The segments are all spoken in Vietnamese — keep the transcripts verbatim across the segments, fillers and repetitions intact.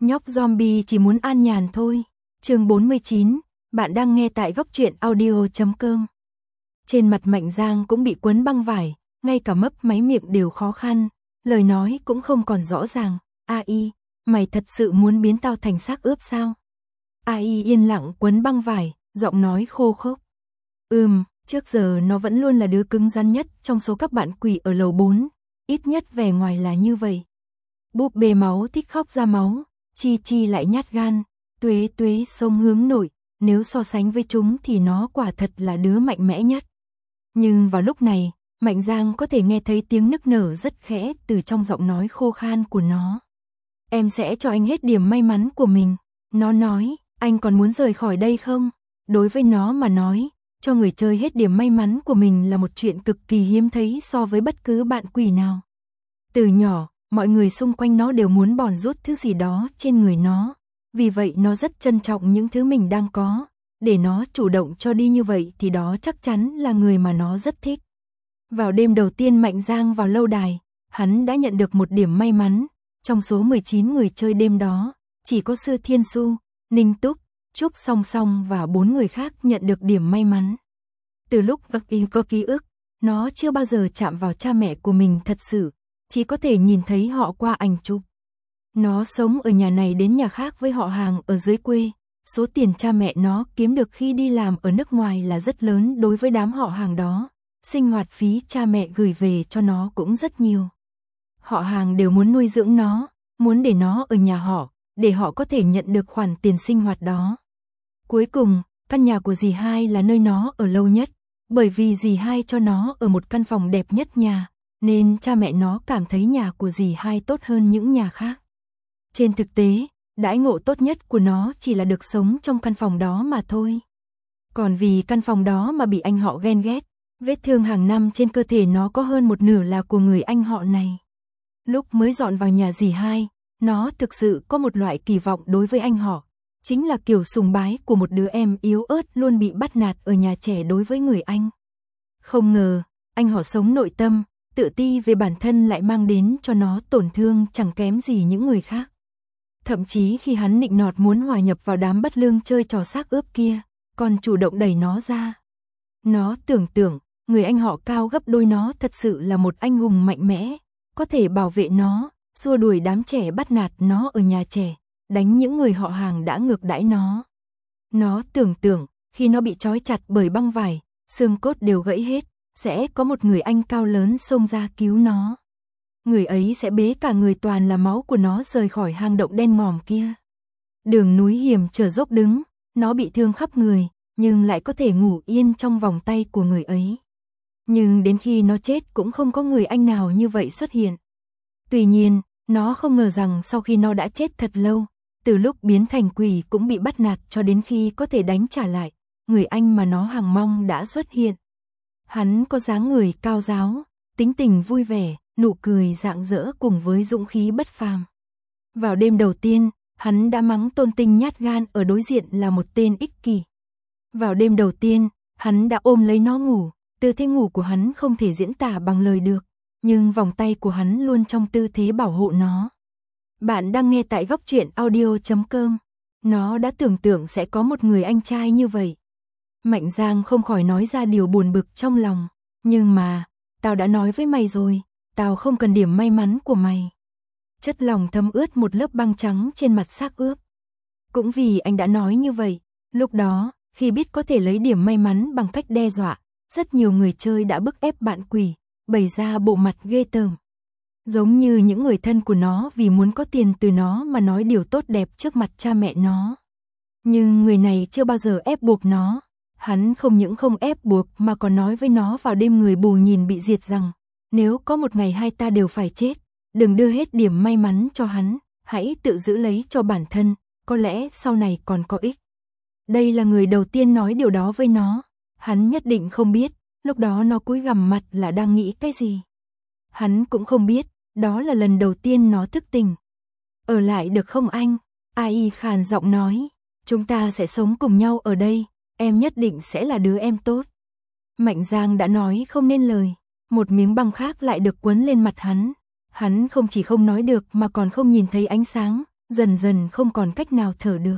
Nhóc zombie chỉ muốn an nhàn thôi. Chương bốn mươi chín, bạn đang nghe tại góc truyện audio chấm com. Trên mặt Mạnh Giang cũng bị quấn băng vải, ngay cả mấp máy miệng đều khó khăn, lời nói cũng không còn rõ ràng. A Y, mày thật sự muốn biến tao thành xác ướp sao? A Y yên lặng quấn băng vải, giọng nói khô khốc. Ừm, trước giờ nó vẫn luôn là đứa cứng rắn nhất trong số các bạn quỷ ở lầu bốn, ít nhất vẻ ngoài là như vậy. Búp bê máu thích khóc ra máu, Chi Chi lại nhát gan, Tuế Tuế sông hướng nội, nếu so sánh với chúng thì nó quả thật là đứa mạnh mẽ nhất. Nhưng vào lúc này, Mạnh Giang có thể nghe thấy tiếng nức nở rất khẽ từ trong giọng nói khô khan của nó. Em sẽ cho anh hết điểm may mắn của mình. Nó nói, anh còn muốn rời khỏi đây không? Đối với nó mà nói, cho người chơi hết điểm may mắn của mình là một chuyện cực kỳ hiếm thấy so với bất cứ bạn quỷ nào. Từ nhỏ, mọi người xung quanh nó đều muốn bòn rút thứ gì đó trên người nó. Vì vậy nó rất trân trọng những thứ mình đang có. Để nó chủ động cho đi như vậy thì đó chắc chắn là người mà nó rất thích. Vào đêm đầu tiên Mạnh Giang vào lâu đài, hắn đã nhận được một điểm may mắn. Trong số mười chín người chơi đêm đó, chỉ có Sư Thiên Su, Ninh Túc, Trúc Song Song và bốn người khác nhận được điểm may mắn. Từ lúc Gắc Y có ký ức, nó chưa bao giờ chạm vào cha mẹ của mình thật sự, chỉ có thể nhìn thấy họ qua ảnh chụp. Nó sống ở nhà này đến nhà khác với họ hàng ở dưới quê. Số tiền cha mẹ nó kiếm được khi đi làm ở nước ngoài là rất lớn đối với đám họ hàng đó. Sinh hoạt phí cha mẹ gửi về cho nó cũng rất nhiều. Họ hàng đều muốn nuôi dưỡng nó, muốn để nó ở nhà họ, để họ có thể nhận được khoản tiền sinh hoạt đó. Cuối cùng, căn nhà của dì hai là nơi nó ở lâu nhất, bởi vì dì hai cho nó ở một căn phòng đẹp nhất nhà, nên cha mẹ nó cảm thấy nhà của dì hai tốt hơn những nhà khác. Trên thực tế, đãi ngộ tốt nhất của nó chỉ là được sống trong căn phòng đó mà thôi. Còn vì căn phòng đó mà bị anh họ ghen ghét, vết thương hàng năm trên cơ thể nó có hơn một nửa là của người anh họ này. Lúc mới dọn vào nhà dì hai, nó thực sự có một loại kỳ vọng đối với anh họ, chính là kiểu sùng bái của một đứa em yếu ớt luôn bị bắt nạt ở nhà trẻ đối với người anh. Không ngờ, anh họ sống nội tâm, tự ti về bản thân lại mang đến cho nó tổn thương chẳng kém gì những người khác. Thậm chí khi hắn nịnh nọt muốn hòa nhập vào đám bất lương chơi trò xác ướp kia, còn chủ động đẩy nó ra. Nó tưởng tượng, người anh họ cao gấp đôi nó thật sự là một anh hùng mạnh mẽ, có thể bảo vệ nó, xua đuổi đám trẻ bắt nạt nó ở nhà trẻ, đánh những người họ hàng đã ngược đãi nó. Nó tưởng tượng, khi nó bị trói chặt bởi băng vải, xương cốt đều gãy hết, sẽ có một người anh cao lớn xông ra cứu nó. Người ấy sẽ bế cả người toàn là máu của nó rời khỏi hang động đen ngòm kia. Đường núi hiểm trở dốc đứng, nó bị thương khắp người, nhưng lại có thể ngủ yên trong vòng tay của người ấy. Nhưng đến khi nó chết cũng không có người anh nào như vậy xuất hiện. Tuy nhiên, nó không ngờ rằng sau khi nó đã chết thật lâu, từ lúc biến thành quỷ cũng bị bắt nạt cho đến khi có thể đánh trả lại, người anh mà nó hằng mong đã xuất hiện. Hắn có dáng người cao ráo, tính tình vui vẻ, nụ cười rạng rỡ cùng với dũng khí bất phàm. Vào đêm đầu tiên, hắn đã mắng Tôn Tinh nhát gan ở đối diện là một tên ích kỷ. Vào đêm đầu tiên, hắn đã ôm lấy nó ngủ, tư thế ngủ của hắn không thể diễn tả bằng lời được, nhưng vòng tay của hắn luôn trong tư thế bảo hộ nó. Bạn đang nghe tại góc truyện audio chấm com. Nó đã tưởng tượng sẽ có một người anh trai như vậy. Mạnh Giang không khỏi nói ra điều buồn bực trong lòng. Nhưng mà, tao đã nói với mày rồi, tao không cần điểm may mắn của mày. Chất lòng thấm ướt một lớp băng trắng trên mặt xác ướp. Cũng vì anh đã nói như vậy, lúc đó, khi biết có thể lấy điểm may mắn bằng cách đe dọa, rất nhiều người chơi đã bức ép bạn quỷ, bày ra bộ mặt ghê tởm. Giống như những người thân của nó vì muốn có tiền từ nó mà nói điều tốt đẹp trước mặt cha mẹ nó. Nhưng người này chưa bao giờ ép buộc nó. Hắn không những không ép buộc mà còn nói với nó vào đêm người bù nhìn bị diệt rằng, nếu có một ngày hai ta đều phải chết, đừng đưa hết điểm may mắn cho hắn, hãy tự giữ lấy cho bản thân, có lẽ sau này còn có ích. Đây là người đầu tiên nói điều đó với nó. Hắn nhất định không biết, lúc đó nó cúi gằm mặt là đang nghĩ cái gì. Hắn cũng không biết, đó là lần đầu tiên nó thức tỉnh. Ở lại được không anh? A Y khàn giọng nói, chúng ta sẽ sống cùng nhau ở đây, em nhất định sẽ là đứa em tốt. Mạnh Giang đã nói không nên lời, một miếng băng khác lại được quấn lên mặt hắn. Hắn không chỉ không nói được mà còn không nhìn thấy ánh sáng, dần dần không còn cách nào thở được.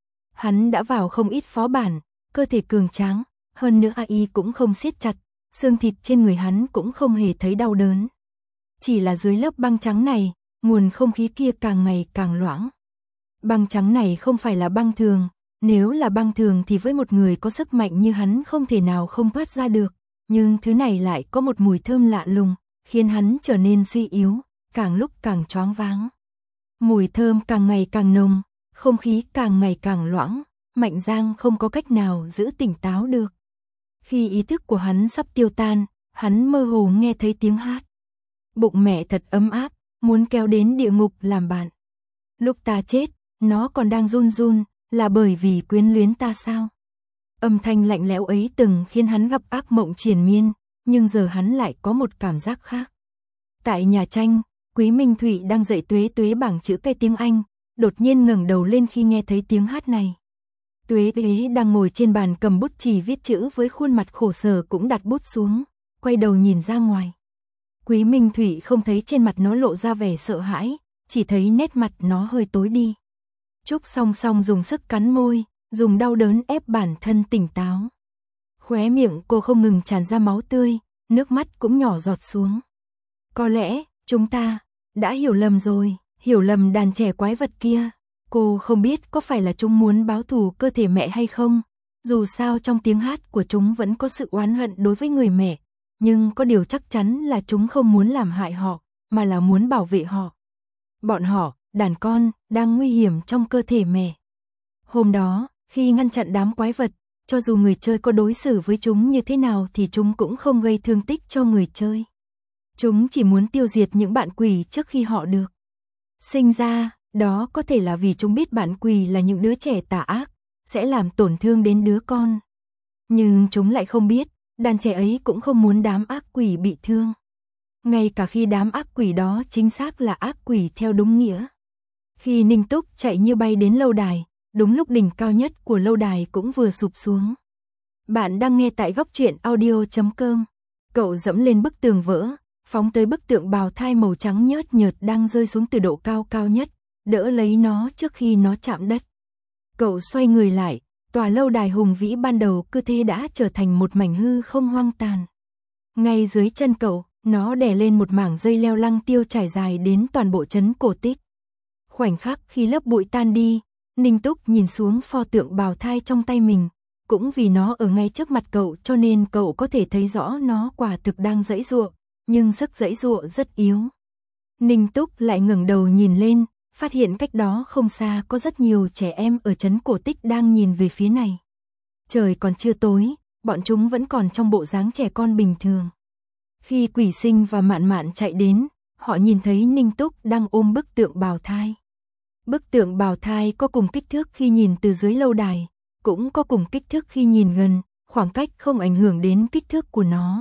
Hắn đã vào không ít phó bản, cơ thể cường tráng, hơn nữa a i cũng không siết chặt, xương thịt trên người hắn cũng không hề thấy đau đớn. Chỉ là dưới lớp băng trắng này, nguồn không khí kia càng ngày càng loãng. Băng trắng này không phải là băng thường, nếu là băng thường thì với một người có sức mạnh như hắn không thể nào không thoát ra được, nhưng thứ này lại có một mùi thơm lạ lùng, khiến hắn trở nên suy yếu, càng lúc càng choáng váng. Mùi thơm càng ngày càng nồng, không khí càng ngày càng loãng, Mạnh Giang không có cách nào giữ tỉnh táo được. Khi ý thức của hắn sắp tiêu tan, hắn mơ hồ nghe thấy tiếng hát. Bụng mẹ thật ấm áp, muốn kéo đến địa ngục làm bạn. Lúc ta chết, nó còn đang run run, là bởi vì quyến luyến ta sao? Âm thanh lạnh lẽo ấy từng khiến hắn gặp ác mộng triền miên, nhưng giờ hắn lại có một cảm giác khác. Tại nhà tranh, Quý Minh Thụy đang dạy Tuế Tuế bảng chữ cái tiếng Anh, đột nhiên ngẩng đầu lên khi nghe thấy tiếng hát này. Tuế Tuế đang ngồi trên bàn cầm bút chì viết chữ với khuôn mặt khổ sở cũng đặt bút xuống, quay đầu nhìn ra ngoài. Quý Minh Thụy không thấy trên mặt nó lộ ra vẻ sợ hãi, chỉ thấy nét mặt nó hơi tối đi. Trúc song song dùng sức cắn môi, dùng đau đớn ép bản thân tỉnh táo. Khóe miệng cô không ngừng tràn ra máu tươi, nước mắt cũng nhỏ giọt xuống. Có lẽ, chúng ta đã hiểu lầm rồi, hiểu lầm đàn trẻ quái vật kia. Cô không biết có phải là chúng muốn báo thù cơ thể mẹ hay không. Dù sao trong tiếng hát của chúng vẫn có sự oán hận đối với người mẹ, nhưng có điều chắc chắn là chúng không muốn làm hại họ, mà là muốn bảo vệ họ. Bọn họ, đàn con, đang nguy hiểm trong cơ thể mẹ. Hôm đó, khi ngăn chặn đám quái vật, cho dù người chơi có đối xử với chúng như thế nào thì chúng cũng không gây thương tích cho người chơi. Chúng chỉ muốn tiêu diệt những bạn quỷ trước khi họ được sinh ra, đó có thể là vì chúng biết bạn quỷ là những đứa trẻ tà ác, sẽ làm tổn thương đến đứa con. Nhưng chúng lại không biết, đàn trẻ ấy cũng không muốn đám ác quỷ bị thương. Ngay cả khi đám ác quỷ đó chính xác là ác quỷ theo đúng nghĩa. Khi Ninh Túc chạy như bay đến lâu đài, đúng lúc đỉnh cao nhất của lâu đài cũng vừa sụp xuống. Bạn đang nghe tại góc truyện audio chấm com. Cậu dẫm lên bức tường vỡ, phóng tới bức tượng bào thai màu trắng nhớt nhợt đang rơi xuống từ độ cao cao nhất, đỡ lấy nó trước khi nó chạm đất. Cậu xoay người lại, tòa lâu đài hùng vĩ ban đầu cứ thế đã trở thành một mảnh hư không hoang tàn. Ngay dưới chân cậu, nó đè lên một mảng dây leo lăng tiêu trải dài đến toàn bộ trấn cổ tích. Khoảnh khắc khi lớp bụi tan đi, Ninh Túc nhìn xuống pho tượng bào thai trong tay mình, cũng vì nó ở ngay trước mặt cậu cho nên cậu có thể thấy rõ nó quả thực đang giãy giụa, nhưng sức giãy giụa rất yếu. Ninh Túc lại ngẩng đầu nhìn lên, phát hiện cách đó không xa có rất nhiều trẻ em ở trấn cổ tích đang nhìn về phía này. Trời còn chưa tối, bọn chúng vẫn còn trong bộ dáng trẻ con bình thường. Khi Quỷ Sinh và Mạn Mạn chạy đến, họ nhìn thấy Ninh Túc đang ôm bức tượng bào thai. Bức tượng bào thai có cùng kích thước khi nhìn từ dưới lâu đài, cũng có cùng kích thước khi nhìn gần, khoảng cách không ảnh hưởng đến kích thước của nó.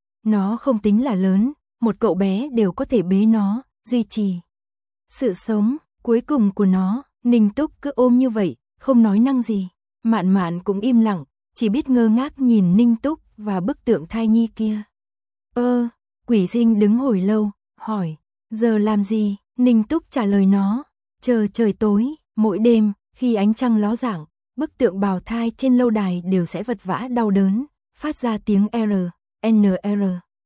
Nó không tính là lớn, một cậu bé đều có thể bế nó, duy trì sự sống cuối cùng của nó. Ninh Túc cứ ôm như vậy, không nói năng gì. Mạn Mạn cũng im lặng, chỉ biết ngơ ngác nhìn Ninh Túc và bức tượng thai nhi kia. Ơ, Quỷ Sinh đứng hồi lâu, hỏi, giờ làm gì? Ninh Túc trả lời nó, chờ trời tối, mỗi đêm, khi ánh trăng ló dạng, bức tượng bào thai trên lâu đài đều sẽ vật vã đau đớn, phát ra tiếng R, N R.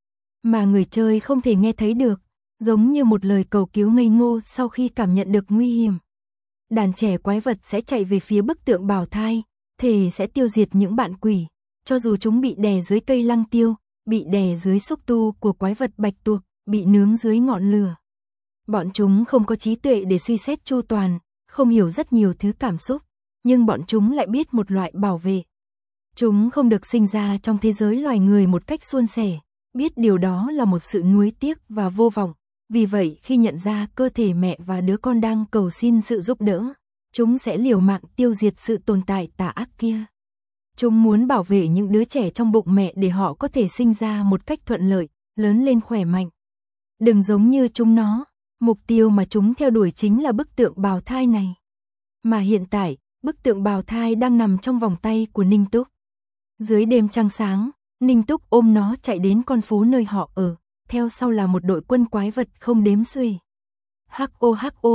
Mà người chơi không thể nghe thấy được, giống như một lời cầu cứu ngây ngô sau khi cảm nhận được nguy hiểm. Đàn trẻ quái vật sẽ chạy về phía bức tượng bào thai, thề sẽ tiêu diệt những bạn quỷ, cho dù chúng bị đè dưới cây lăng tiêu, bị đè dưới xúc tu của quái vật bạch tuộc, bị nướng dưới ngọn lửa. Bọn chúng không có trí tuệ để suy xét chu toàn, không hiểu rất nhiều thứ cảm xúc, nhưng bọn chúng lại biết một loại bảo vệ. Chúng không được sinh ra trong thế giới loài người một cách suôn sẻ, biết điều đó là một sự nuối tiếc và vô vọng. Vì vậy khi nhận ra cơ thể mẹ và đứa con đang cầu xin sự giúp đỡ, chúng sẽ liều mạng tiêu diệt sự tồn tại tà ác kia. Chúng muốn bảo vệ những đứa trẻ trong bụng mẹ để họ có thể sinh ra một cách thuận lợi, lớn lên khỏe mạnh. Đừng giống như chúng nó, mục tiêu mà chúng theo đuổi chính là bức tượng bào thai này. Mà hiện tại, bức tượng bào thai đang nằm trong vòng tay của Ninh Túc. Dưới đêm trăng sáng, Ninh Túc ôm nó chạy đến con phố nơi họ ở, theo sau là một đội quân quái vật không đếm xuể. Hắc ô hắc ô,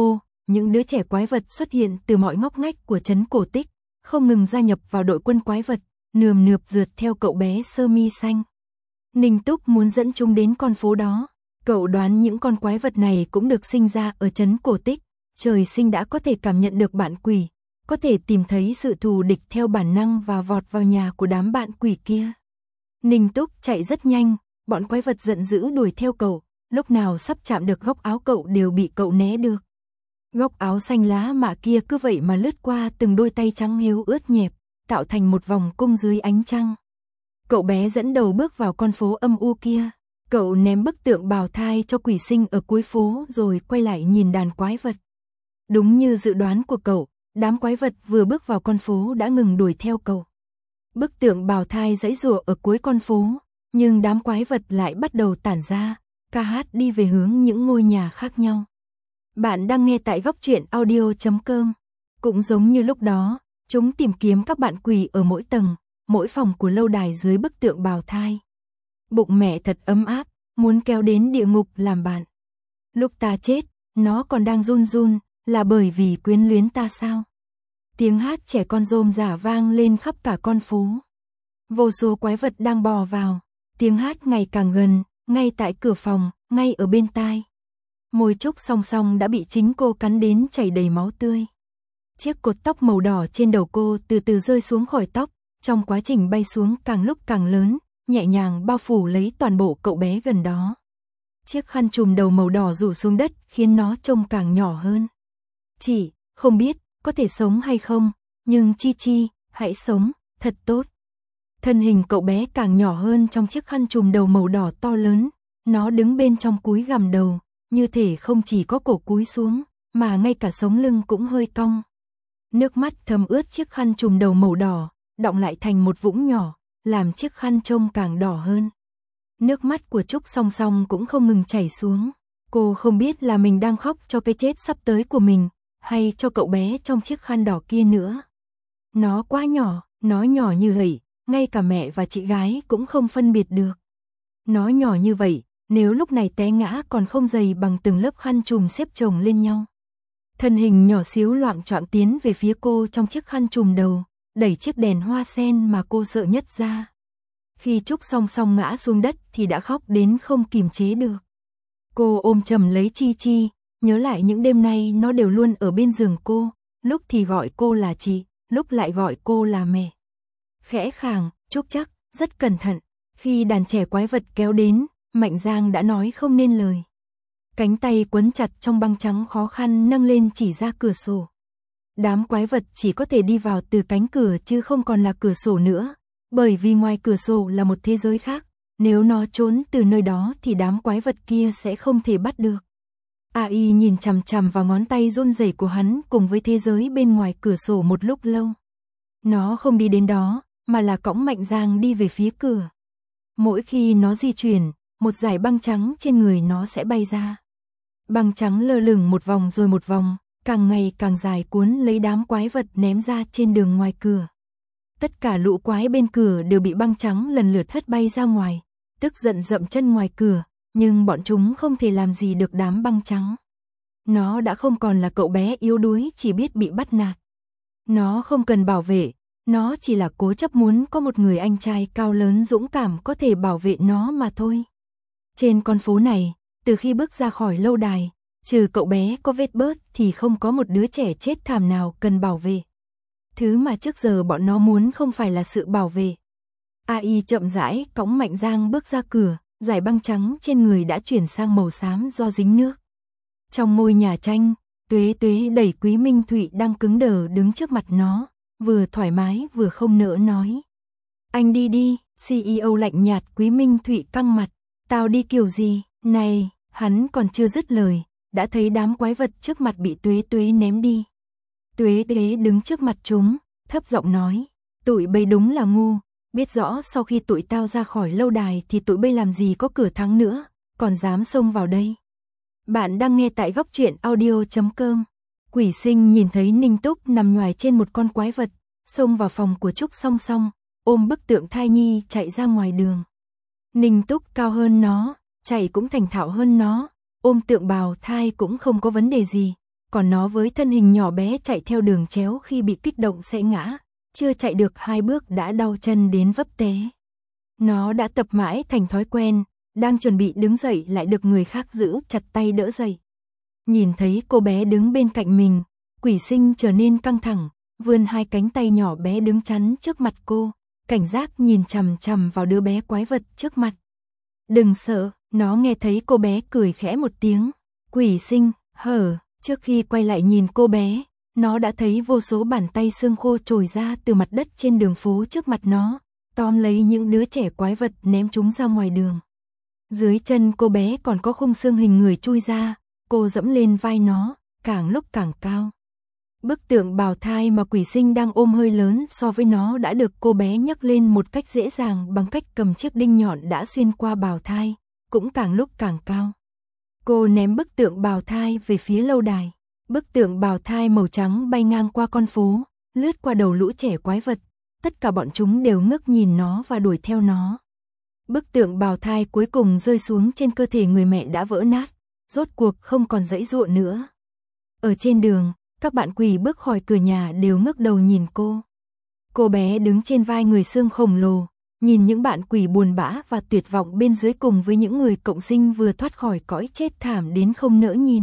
những đứa trẻ quái vật xuất hiện từ mọi ngóc ngách của trấn cổ tích, không ngừng gia nhập vào đội quân quái vật, nườm nượp rượt theo cậu bé sơ mi xanh. Ninh Túc muốn dẫn chúng đến con phố đó. Cậu đoán những con quái vật này cũng được sinh ra ở trấn cổ tích, trời sinh đã có thể cảm nhận được bạn quỷ, có thể tìm thấy sự thù địch theo bản năng và vọt vào nhà của đám bạn quỷ kia. Ninh Túc chạy rất nhanh, bọn quái vật giận dữ đuổi theo cậu, lúc nào sắp chạm được góc áo cậu đều bị cậu né được. Góc áo xanh lá mạ kia cứ vậy mà lướt qua từng đôi tay trắng hiếu ướt nhẹp, tạo thành một vòng cung dưới ánh trăng. Cậu bé dẫn đầu bước vào con phố âm u kia. Cậu ném bức tượng bào thai cho quỷ sinh ở cuối phố rồi quay lại nhìn đàn quái vật. Đúng như dự đoán của cậu, đám quái vật vừa bước vào con phố đã ngừng đuổi theo cậu. Bức tượng bào thai giãy giụa ở cuối con phố, nhưng đám quái vật lại bắt đầu tản ra, ca hát đi về hướng những ngôi nhà khác nhau. Bạn đang nghe tại góc truyện audio chấm com. Cũng giống như lúc đó, chúng tìm kiếm các bạn quỷ ở mỗi tầng, mỗi phòng của lâu đài dưới bức tượng bào thai. Bụng mẹ thật ấm áp, muốn kéo đến địa ngục làm bạn. Lúc ta chết, nó còn đang run run, là bởi vì quyến luyến ta sao? Tiếng hát trẻ con rôm rả vang lên khắp cả con phố. Vô số quái vật đang bò vào, tiếng hát ngày càng gần, ngay tại cửa phòng, ngay ở bên tai. Môi Trúc Song Song đã bị chính cô cắn đến chảy đầy máu tươi. Chiếc cột tóc màu đỏ trên đầu cô từ từ rơi xuống khỏi tóc, trong quá trình bay xuống càng lúc càng lớn, nhẹ nhàng bao phủ lấy toàn bộ cậu bé gần đó. Chiếc khăn trùm đầu màu đỏ rủ xuống đất khiến nó trông càng nhỏ hơn. Chị, không biết, có thể sống hay không, nhưng Chi Chi, hãy sống, thật tốt. Thân hình cậu bé càng nhỏ hơn trong chiếc khăn trùm đầu màu đỏ to lớn, nó đứng bên trong cúi gằm đầu, như thể không chỉ có cổ cúi xuống, mà ngay cả sống lưng cũng hơi cong. Nước mắt thấm ướt chiếc khăn trùm đầu màu đỏ, đọng lại thành một vũng nhỏ, làm chiếc khăn trông càng đỏ hơn. Nước mắt của Trúc Song Song cũng không ngừng chảy xuống. Cô không biết là mình đang khóc cho cái chết sắp tới của mình, hay cho cậu bé trong chiếc khăn đỏ kia nữa. Nó quá nhỏ, nó nhỏ như vậy, ngay cả mẹ và chị gái cũng không phân biệt được. Nó nhỏ như vậy, nếu lúc này té ngã còn không dày bằng từng lớp khăn trùm xếp chồng lên nhau. Thân hình nhỏ xíu loạng choạng tiến về phía cô trong chiếc khăn trùm đầu, đẩy chiếc đèn hoa sen mà cô sợ nhất ra. Khi Trúc Song Song ngã xuống đất thì đã khóc đến không kìm chế được. Cô ôm chầm lấy Chi Chi, nhớ lại những đêm nay nó đều luôn ở bên giường cô, lúc thì gọi cô là chị, lúc lại gọi cô là mẹ. Khẽ khàng, Trúc chắc, rất cẩn thận, khi đàn trẻ quái vật kéo đến, Mạnh Giang đã nói không nên lời. Cánh tay quấn chặt trong băng trắng khó khăn nâng lên chỉ ra cửa sổ. Đám quái vật chỉ có thể đi vào từ cánh cửa chứ không còn là cửa sổ nữa, bởi vì ngoài cửa sổ là một thế giới khác, nếu nó trốn từ nơi đó thì đám quái vật kia sẽ không thể bắt được. a i nhìn chằm chằm vào ngón tay run rẩy của hắn cùng với thế giới bên ngoài cửa sổ một lúc lâu. Nó không đi đến đó, mà là cõng Mạnh Giang đi về phía cửa. Mỗi khi nó di chuyển, một dải băng trắng trên người nó sẽ bay ra. Băng trắng lơ lửng một vòng rồi một vòng, càng ngày càng dài cuốn lấy đám quái vật ném ra trên đường ngoài cửa. Tất cả lũ quái bên cửa đều bị băng trắng lần lượt hất bay ra ngoài, tức giận dậm chân ngoài cửa, nhưng bọn chúng không thể làm gì được đám băng trắng. Nó đã không còn là cậu bé yếu đuối chỉ biết bị bắt nạt. Nó không cần bảo vệ, nó chỉ là cố chấp muốn có một người anh trai cao lớn dũng cảm có thể bảo vệ nó mà thôi. Trên con phố này, từ khi bước ra khỏi lâu đài, trừ cậu bé có vết bớt thì không có một đứa trẻ chết thảm nào cần bảo vệ. Thứ mà trước giờ bọn nó muốn không phải là sự bảo vệ. a i chậm rãi cõng Mạnh Giang bước ra cửa, dải băng trắng trên người đã chuyển sang màu xám do dính nước. Trong ngôi nhà tranh, Tuế Tuế đẩy Quý Minh Thụy đang cứng đờ đứng trước mặt nó, vừa thoải mái vừa không nỡ nói. Anh đi đi, xê e ô lạnh nhạt. Quý Minh Thụy căng mặt, tao đi kiểu gì, này, hắn còn chưa dứt lời, đã thấy đám quái vật trước mặt bị Tuế Tuế ném đi. Tuế Tuế đứng trước mặt chúng, thấp giọng nói, tụi bây đúng là ngu, biết rõ sau khi tụi tao ra khỏi lâu đài thì tụi bây làm gì có cửa thắng nữa, còn dám xông vào đây. Bạn đang nghe tại góc truyện audio chấm com. Quỷ Sinh nhìn thấy Ninh Túc nằm nhoài trên một con quái vật, xông vào phòng của Trúc Song Song, ôm bức tượng thai nhi chạy ra ngoài đường. Ninh Túc cao hơn nó, chạy cũng thành thạo hơn nó, ôm tượng bào thai cũng không có vấn đề gì, còn nó với thân hình nhỏ bé chạy theo đường chéo khi bị kích động sẽ ngã, chưa chạy được hai bước đã đau chân đến vấp té. Nó đã tập mãi thành thói quen, đang chuẩn bị đứng dậy lại được người khác giữ chặt tay đỡ dậy. Nhìn thấy cô bé đứng bên cạnh mình, Quỷ Sinh trở nên căng thẳng, vươn hai cánh tay nhỏ bé đứng chắn trước mặt cô, cảnh giác nhìn chằm chằm vào đứa bé quái vật trước mặt. Đừng sợ, nó nghe thấy cô bé cười khẽ một tiếng. Quỷ Sinh hở, trước khi quay lại nhìn cô bé, nó đã thấy vô số bàn tay xương khô trồi ra từ mặt đất trên đường phố trước mặt nó, tóm lấy những đứa trẻ quái vật ném chúng ra ngoài đường. Dưới chân cô bé còn có khung xương hình người chui ra, cô dẫm lên vai nó, càng lúc càng cao. Bức tượng bào thai mà Quỷ Sinh đang ôm hơi lớn so với nó đã được cô bé nhấc lên một cách dễ dàng bằng cách cầm chiếc đinh nhọn đã xuyên qua bào thai, cũng càng lúc càng cao. Cô ném bức tượng bào thai về phía lâu đài. Bức tượng bào thai màu trắng bay ngang qua con phố, lướt qua đầu lũ trẻ quái vật. Tất cả bọn chúng đều ngước nhìn nó và đuổi theo nó. Bức tượng bào thai cuối cùng rơi xuống trên cơ thể người mẹ đã vỡ nát, rốt cuộc không còn giãy giụa nữa. Ở trên đường, các bạn quỷ bước khỏi cửa nhà đều ngước đầu nhìn cô. Cô bé đứng trên vai người xương khổng lồ, nhìn những bạn quỷ buồn bã và tuyệt vọng bên dưới cùng với những người cộng sinh vừa thoát khỏi cõi chết thảm đến không nỡ nhìn.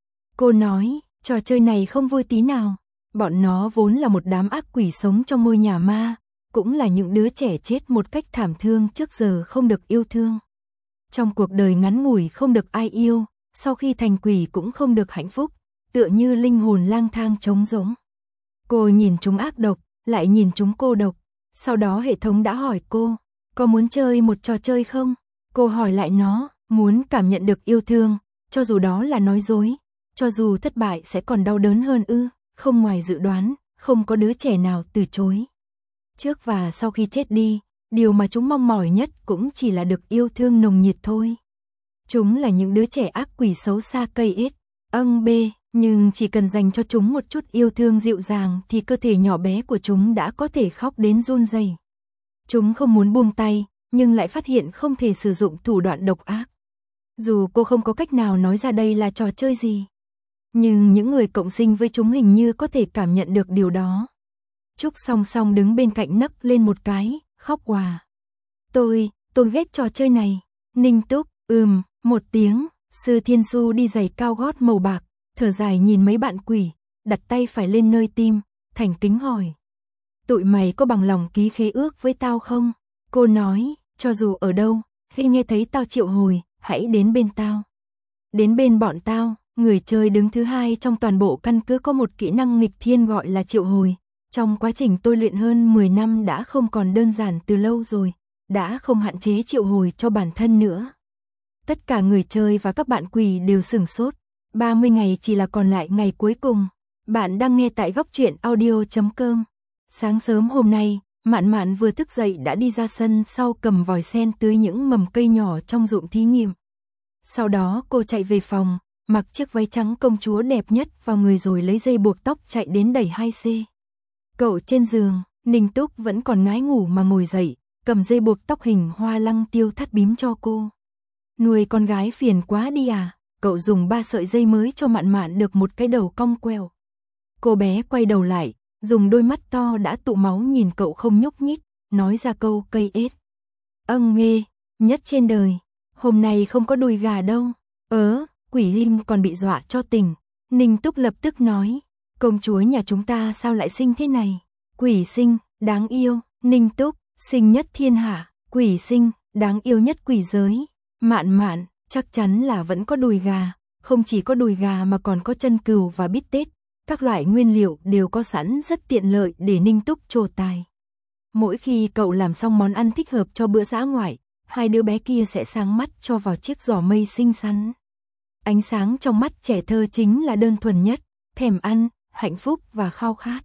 Cô nói, trò chơi này không vui tí nào. Bọn nó vốn là một đám ác quỷ sống trong ngôi nhà ma, cũng là những đứa trẻ chết một cách thảm thương trước giờ không được yêu thương. Trong cuộc đời ngắn ngủi không được ai yêu, sau khi thành quỷ cũng không được hạnh phúc, tựa như linh hồn lang thang trống rỗng. Cô nhìn chúng ác độc, lại nhìn chúng cô độc. Sau đó hệ thống đã hỏi cô, có muốn chơi một trò chơi không? Cô hỏi lại nó, muốn cảm nhận được yêu thương, cho dù đó là nói dối, cho dù thất bại sẽ còn đau đớn hơn ư? Không ngoài dự đoán, không có đứa trẻ nào từ chối. Trước và sau khi chết đi, điều mà chúng mong mỏi nhất cũng chỉ là được yêu thương nồng nhiệt thôi. Chúng là những đứa trẻ ác quỷ xấu xa cây ít, âng bê, nhưng chỉ cần dành cho chúng một chút yêu thương dịu dàng thì cơ thể nhỏ bé của chúng đã có thể khóc đến run rẩy. Chúng không muốn buông tay, nhưng lại phát hiện không thể sử dụng thủ đoạn độc ác. Dù cô không có cách nào nói ra đây là trò chơi gì, nhưng những người cộng sinh với chúng hình như có thể cảm nhận được điều đó. Trúc song song đứng bên cạnh nấc lên một cái, khóc òa. Tôi, tôi ghét trò chơi này. Ninh Túc, ừm, một tiếng, Sư Thiên Du đi giày cao gót màu bạc, thở dài nhìn mấy bạn quỷ, đặt tay phải lên nơi tim, thành kính hỏi. Tụi mày có bằng lòng ký khế ước với tao không? Cô nói, cho dù ở đâu, khi nghe thấy tao triệu hồi, hãy đến bên tao. Đến bên bọn tao. Người chơi đứng thứ hai trong toàn bộ căn cứ có một kỹ năng nghịch thiên gọi là triệu hồi. Trong quá trình tôi luyện hơn mười năm đã không còn đơn giản từ lâu rồi, đã không hạn chế triệu hồi cho bản thân nữa. Tất cả người chơi và các bạn quỷ đều sửng sốt. ba mươi ngày chỉ là còn lại ngày cuối cùng. Bạn đang nghe tại góc truyện audio chấm com. Sáng sớm hôm nay, Mạn Mạn vừa thức dậy đã đi ra sân sau cầm vòi sen tưới những mầm cây nhỏ trong ruộng thí nghiệm. Sau đó cô chạy về phòng, mặc chiếc váy trắng công chúa đẹp nhất vào người rồi lấy dây buộc tóc chạy đến đẩy hai xê. Cậu trên giường, Ninh Túc vẫn còn ngái ngủ mà ngồi dậy, cầm dây buộc tóc hình hoa lăng tiêu thắt bím cho cô. Nuôi con gái phiền quá đi à, cậu dùng ba sợi dây mới cho Mạn Mạn được một cái đầu cong queo. Cô bé quay đầu lại, dùng đôi mắt to đã tụ máu nhìn cậu không nhúc nhích, nói ra câu cây ết. Âng nghê, nhất trên đời, hôm nay không có đùi gà đâu. Ớ, Quỷ Linh còn bị dọa cho tỉnh. Ninh Túc lập tức nói, công chúa nhà chúng ta sao lại sinh thế này? Quỷ Sinh, đáng yêu. Ninh Túc, sinh nhất thiên hạ. Quỷ Sinh, đáng yêu nhất quỷ giới. Mạn Mạn, chắc chắn là vẫn có đùi gà. Không chỉ có đùi gà mà còn có chân cừu và bít tết. Các loại nguyên liệu đều có sẵn rất tiện lợi để Ninh Túc trổ tài. Mỗi khi cậu làm xong món ăn thích hợp cho bữa dã ngoại, hai đứa bé kia sẽ sáng mắt cho vào chiếc giỏ mây xinh xắn. Ánh sáng trong mắt trẻ thơ chính là đơn thuần nhất, thèm ăn, hạnh phúc và khao khát.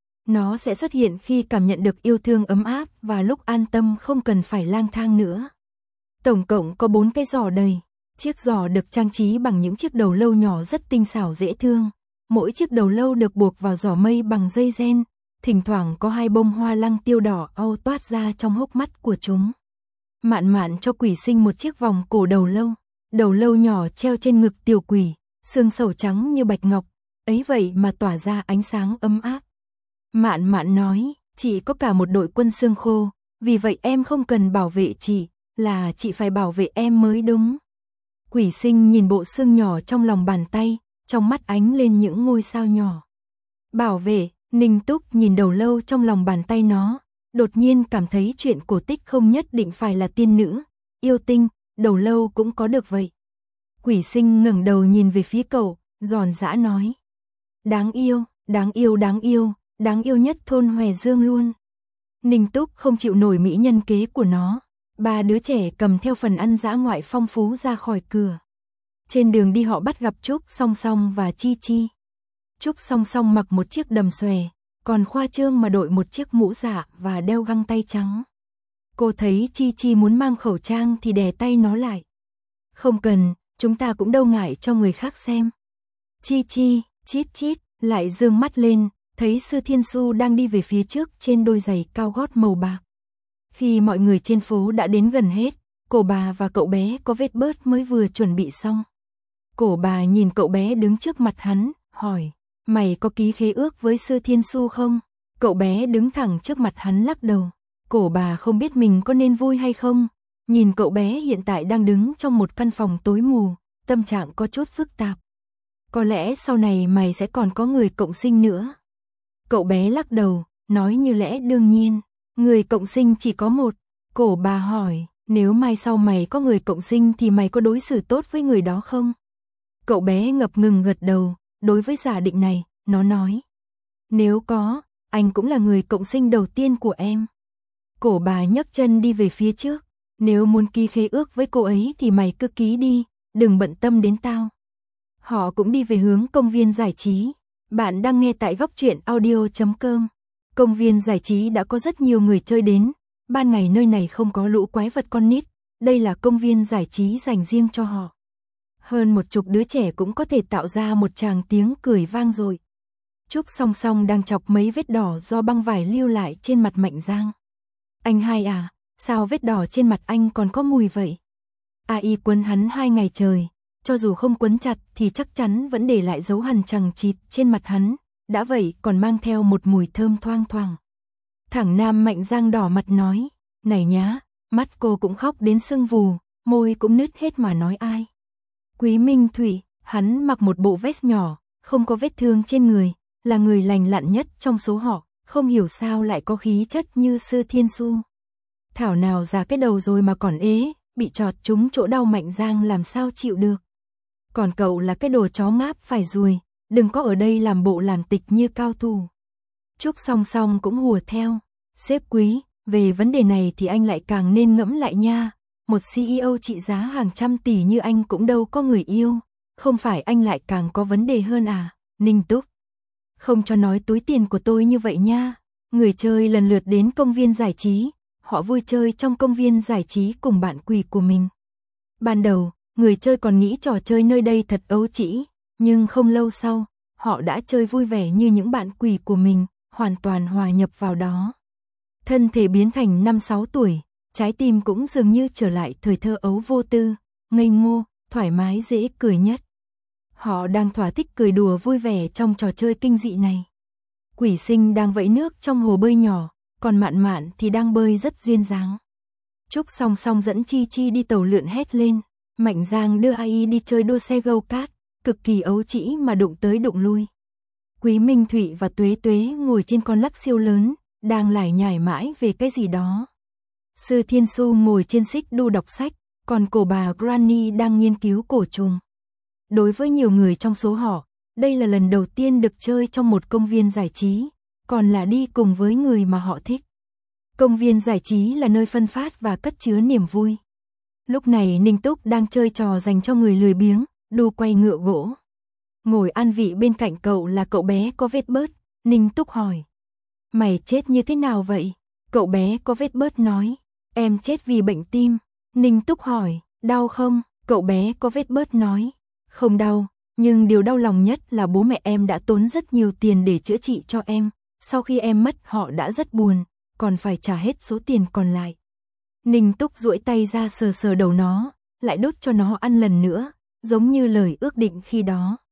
Nó sẽ xuất hiện khi cảm nhận được yêu thương ấm áp và lúc an tâm không cần phải lang thang nữa. Tổng cộng có bốn cái giỏ đầy. Chiếc giỏ được trang trí bằng những chiếc đầu lâu nhỏ rất tinh xảo dễ thương. Mỗi chiếc đầu lâu được buộc vào giỏ mây bằng dây ren. Thỉnh thoảng có hai bông hoa lăng tiêu đỏ au toát ra trong hốc mắt của chúng. Mạn Mạn cho Quỷ Sinh một chiếc vòng cổ đầu lâu. Đầu lâu nhỏ treo trên ngực tiểu quỷ, xương sầu trắng như bạch ngọc, ấy vậy mà tỏa ra ánh sáng ấm áp. Mạn Mạn nói, chị có cả một đội quân xương khô, vì vậy em không cần bảo vệ chị, là chị phải bảo vệ em mới đúng. Quỷ Sinh nhìn bộ xương nhỏ trong lòng bàn tay, trong mắt ánh lên những ngôi sao nhỏ. Bảo vệ, Ninh Túc nhìn đầu lâu trong lòng bàn tay nó, đột nhiên cảm thấy chuyện cổ tích không nhất định phải là tiên nữ, yêu tinh, đầu lâu cũng có được vậy. Quỷ Sinh ngẩng đầu nhìn về phía cậu, giòn giã nói. Đáng yêu, đáng yêu đáng yêu, đáng yêu nhất thôn Hòe Dương luôn. Ninh Túc không chịu nổi mỹ nhân kế của nó. Ba đứa trẻ cầm theo phần ăn dã ngoại phong phú ra khỏi cửa. Trên đường đi họ bắt gặp Trúc Song Song và Chi Chi. Trúc Song Song mặc một chiếc đầm xòe, còn Khoa Trương mà đội một chiếc mũ dạ và đeo găng tay trắng. Cô thấy Chi Chi muốn mang khẩu trang thì đè tay nó lại. Không cần, chúng ta cũng đâu ngại cho người khác xem. Chi Chi, chít chít, lại dương mắt lên, thấy Sư Thiên Su đang đi về phía trước trên đôi giày cao gót màu bạc. Khi mọi người trên phố đã đến gần hết, cổ bà và cậu bé có vết bớt mới vừa chuẩn bị xong. Cổ bà nhìn cậu bé đứng trước mặt hắn, hỏi, mày có ký khế ước với Sư Thiên Su không? Cậu bé đứng thẳng trước mặt hắn lắc đầu. Cổ bà không biết mình có nên vui hay không. Nhìn cậu bé hiện tại đang đứng trong một căn phòng tối mù, tâm trạng có chút phức tạp. Có lẽ sau này mày sẽ còn có người cộng sinh nữa. Cậu bé lắc đầu, nói như lẽ đương nhiên. Người cộng sinh chỉ có một. Cổ bà hỏi, nếu mai sau mày có người cộng sinh thì mày có đối xử tốt với người đó không? Cậu bé ngập ngừng gật đầu, đối với giả định này, nó nói. Nếu có, anh cũng là người cộng sinh đầu tiên của em. Cổ bà nhấc chân đi về phía trước. Nếu muốn ký khế ước với cô ấy thì mày cứ ký đi, đừng bận tâm đến tao. Họ cũng đi về hướng công viên giải trí. Bạn đang nghe tại góc truyện audio chấm com. Công viên giải trí đã có rất nhiều người chơi đến. Ban ngày nơi này không có lũ quái vật con nít. Đây là công viên giải trí dành riêng cho họ. Hơn một chục đứa trẻ cũng có thể tạo ra một tràng tiếng cười vang dội. Trúc Song Song đang chọc mấy vết đỏ do băng vải lưu lại trên mặt Mạnh Giang. Anh hai à, sao vết đỏ trên mặt anh còn có mùi vậy? A y quấn hắn hai ngày trời, cho dù không quấn chặt thì chắc chắn vẫn để lại dấu hằn chằng chịt trên mặt hắn, đã vậy còn mang theo một mùi thơm thoang thoảng. Thẳng Nam Mạnh Giang đỏ mặt nói, này nhá, mắt cô cũng khóc đến sưng vù, môi cũng nứt hết mà nói ai. Quý Minh Thụy, hắn mặc một bộ vest nhỏ, không có vết thương trên người, là người lành lặn nhất trong số họ, không hiểu sao lại có khí chất như Sư Thiên Su. Thảo nào già cái đầu rồi mà còn ế, bị chọt trúng chỗ đau Mạnh Giang làm sao chịu được. Còn cậu là cái đồ chó ngáp phải ruồi, đừng có ở đây làm bộ làm tịch như cao thủ. Trúc Song Song cũng hùa theo, sếp Quý, về vấn đề này thì anh lại càng nên ngẫm lại nha. Một xê e ô trị giá hàng trăm tỷ như anh cũng đâu có người yêu, không phải anh lại càng có vấn đề hơn à, Ninh Túc. Không cho nói túi tiền của tôi như vậy nha. Người chơi lần lượt đến công viên giải trí, họ vui chơi trong công viên giải trí cùng bạn quỷ của mình. Ban đầu, người chơi còn nghĩ trò chơi nơi đây thật ấu trĩ, nhưng không lâu sau, họ đã chơi vui vẻ như những bạn quỷ của mình, hoàn toàn hòa nhập vào đó. Thân thể biến thành năm sáu tuổi, trái tim cũng dường như trở lại thời thơ ấu vô tư, ngây ngô, thoải mái dễ cười nhất. Họ đang thỏa thích cười đùa vui vẻ trong trò chơi kinh dị này. Quỷ Sinh đang vẫy nước trong hồ bơi nhỏ, còn Mạn Mạn thì đang bơi rất duyên dáng. Trúc Song Song dẫn Chi Chi đi tàu lượn hét lên, Mạnh Giang đưa a i đi chơi đua xe go-kart, cực kỳ ấu trĩ mà đụng tới đụng lui. Quý Minh Thụy và Tuế Tuế ngồi trên con lắc siêu lớn, đang lải nhải mãi về cái gì đó. Sư Thiên Su ngồi trên xích đu đọc sách, còn cổ bà Granny đang nghiên cứu cổ trùng. Đối với nhiều người trong số họ, đây là lần đầu tiên được chơi trong một công viên giải trí, còn là đi cùng với người mà họ thích. Công viên giải trí là nơi phân phát và cất chứa niềm vui. Lúc này Ninh Túc đang chơi trò dành cho người lười biếng, đu quay ngựa gỗ. Ngồi an vị bên cạnh cậu là cậu bé có vết bớt, Ninh Túc hỏi. Mày chết như thế nào vậy? Cậu bé có vết bớt nói. Em chết vì bệnh tim. Ninh Túc hỏi, đau không? Cậu bé có vết bớt nói. Không đau, nhưng điều đau lòng nhất là bố mẹ em đã tốn rất nhiều tiền để chữa trị cho em. Sau khi em mất họ đã rất buồn, còn phải trả hết số tiền còn lại. Ninh Túc duỗi tay ra sờ sờ đầu nó, lại đút cho nó ăn lần nữa, giống như lời ước định khi đó.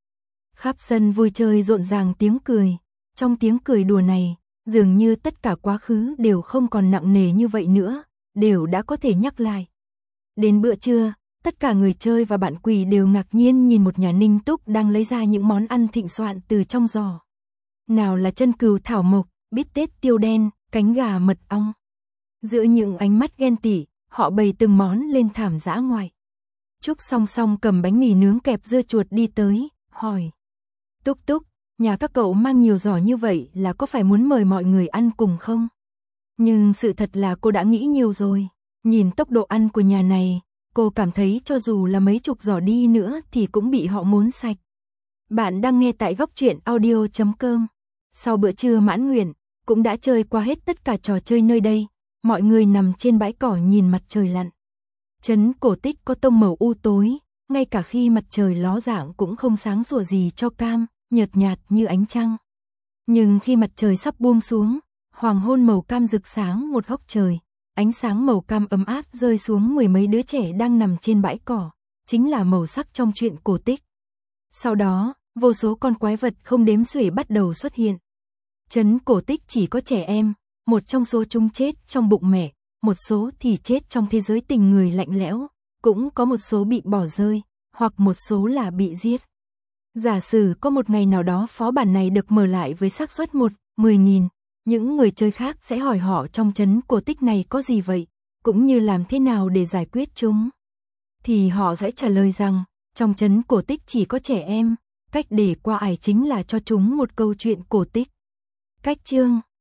Khắp sân vui chơi rộn ràng tiếng cười, trong tiếng cười đùa này, dường như tất cả quá khứ đều không còn nặng nề như vậy nữa, đều đã có thể nhắc lại. Đến bữa trưa, tất cả người chơi và bạn quỷ đều ngạc nhiên nhìn một nhà Ninh Túc đang lấy ra những món ăn thịnh soạn từ trong giò. Nào là chân cừu thảo mộc, bít tết tiêu đen, cánh gà mật ong. Giữa những ánh mắt ghen tị, họ bày từng món lên thảm dã ngoại. Trúc song song cầm bánh mì nướng kẹp dưa chuột đi tới, hỏi. Túc Túc, nhà các cậu mang nhiều giỏ như vậy là có phải muốn mời mọi người ăn cùng không? Nhưng sự thật là cô đã nghĩ nhiều rồi. Nhìn tốc độ ăn của nhà này, cô cảm thấy cho dù là mấy chục giỏ đi nữa thì cũng bị họ muốn sạch. Bạn đang nghe tại góc truyện audio chấm com. Sau bữa trưa mãn nguyện, cũng đã chơi qua hết tất cả trò chơi nơi đây. Mọi người nằm trên bãi cỏ nhìn mặt trời lặn. Trấn Cổ Tích có tông màu u tối, ngay cả khi mặt trời ló dạng cũng không sáng sủa gì cho cam, nhợt nhạt như ánh trăng. Nhưng khi mặt trời sắp buông xuống, hoàng hôn màu cam rực sáng một góc trời, ánh sáng màu cam ấm áp rơi xuống mười mấy đứa trẻ đang nằm trên bãi cỏ, chính là màu sắc trong truyện cổ tích. Sau đó, vô số con quái vật không đếm xuể bắt đầu xuất hiện. Trấn Cổ Tích chỉ có trẻ em, một trong số chúng chết trong bụng mẹ, một số thì chết trong thế giới tình người lạnh lẽo, cũng có một số bị bỏ rơi, hoặc một số là bị giết. Giả sử có một ngày nào đó phó bản này được mở lại với xác suất một, mười nghìn, những người chơi khác sẽ hỏi họ trong trấn cổ tích này có gì vậy, cũng như làm thế nào để giải quyết chúng. Thì họ sẽ trả lời rằng, trong trấn cổ tích chỉ có trẻ em, cách để qua ải chính là cho chúng một câu chuyện cổ tích. Cách chương